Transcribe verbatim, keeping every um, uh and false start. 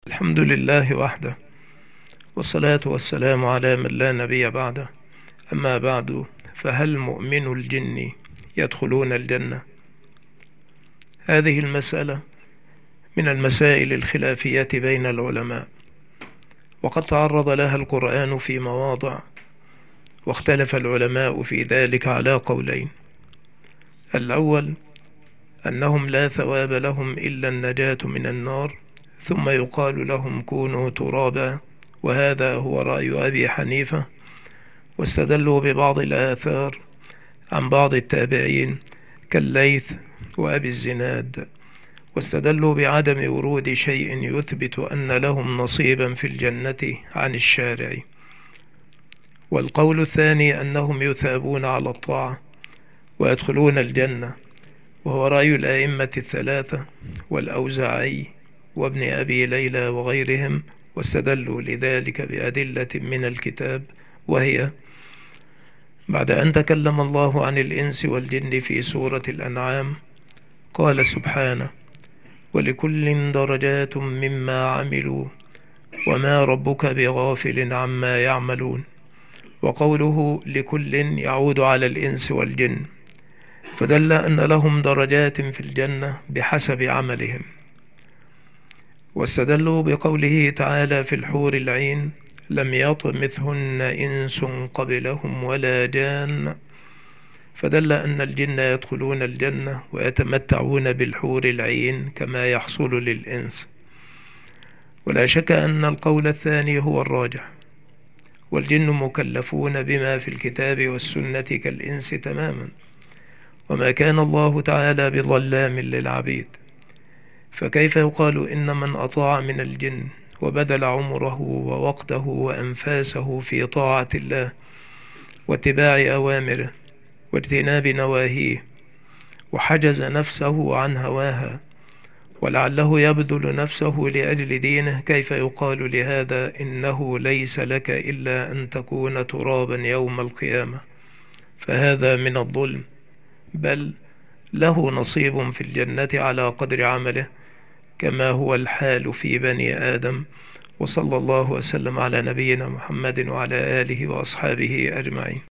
الحمد لله وحده، والصلاة والسلام على من لا نبي بعده. أما بعد، فهل مؤمن الجن يدخلون الجنة؟ هذه المسألة من المسائل الخلافية بين العلماء، وقد تعرض لها القرآن في مواضع، واختلف العلماء في ذلك على قولين. الأول أنهم لا ثواب لهم إلا النجاة من النار، ثم يقال لهم كونوا ترابا، وهذا هو رأي أبي حنيفة، واستدلوا ببعض الآثار عن بعض التابعين كالليث وأبي الزناد، واستدلوا بعدم ورود شيء يثبت أن لهم نصيبا في الجنة عن الشارع. والقول الثاني أنهم يثابون على الطاعة ويدخلون الجنة، وهو رأي الأئمة الثلاثة والأوزاعي وابن أبي ليلى وغيرهم، واستدلوا لذلك بأدلة من الكتاب، وهي: بعد أن تكلم الله عن الإنس والجن في سورة الأنعام قال سبحانه: ولكل درجات مما عملوا وما ربك بغافل عما يعملون. وقوله لكل يعود على الإنس والجن، فدل أن لهم درجات في الجنة بحسب عملهم. واستدلوا بقوله تعالى في الحور العين: لم يطمثهن إنس قبلهم ولا جان، فدل أن الجن يدخلون الجنة ويتمتعون بالحور العين كما يحصل للإنس. ولا شك أن القول الثاني هو الراجح، والجن مكلفون بما في الكتاب والسنة كالإنس تماما، وما كان الله تعالى بظلام للعبيد، فكيف يقال إن من أطاع من الجن وبذل عمره ووقته وأنفاسه في طاعة الله واتباع أوامره واجتناب نواهيه، وحجز نفسه عن هواها ولعله يبذل نفسه لأجل دينه، كيف يقال لهذا إنه ليس لك إلا أن تكون ترابا يوم القيامة؟ فهذا من الظلم، بل له نصيب في الجنة على قدر عمله، كما هو الحال في بني آدم. وصلى الله وسلم على نبينا محمد وعلى آله وأصحابه أجمعين.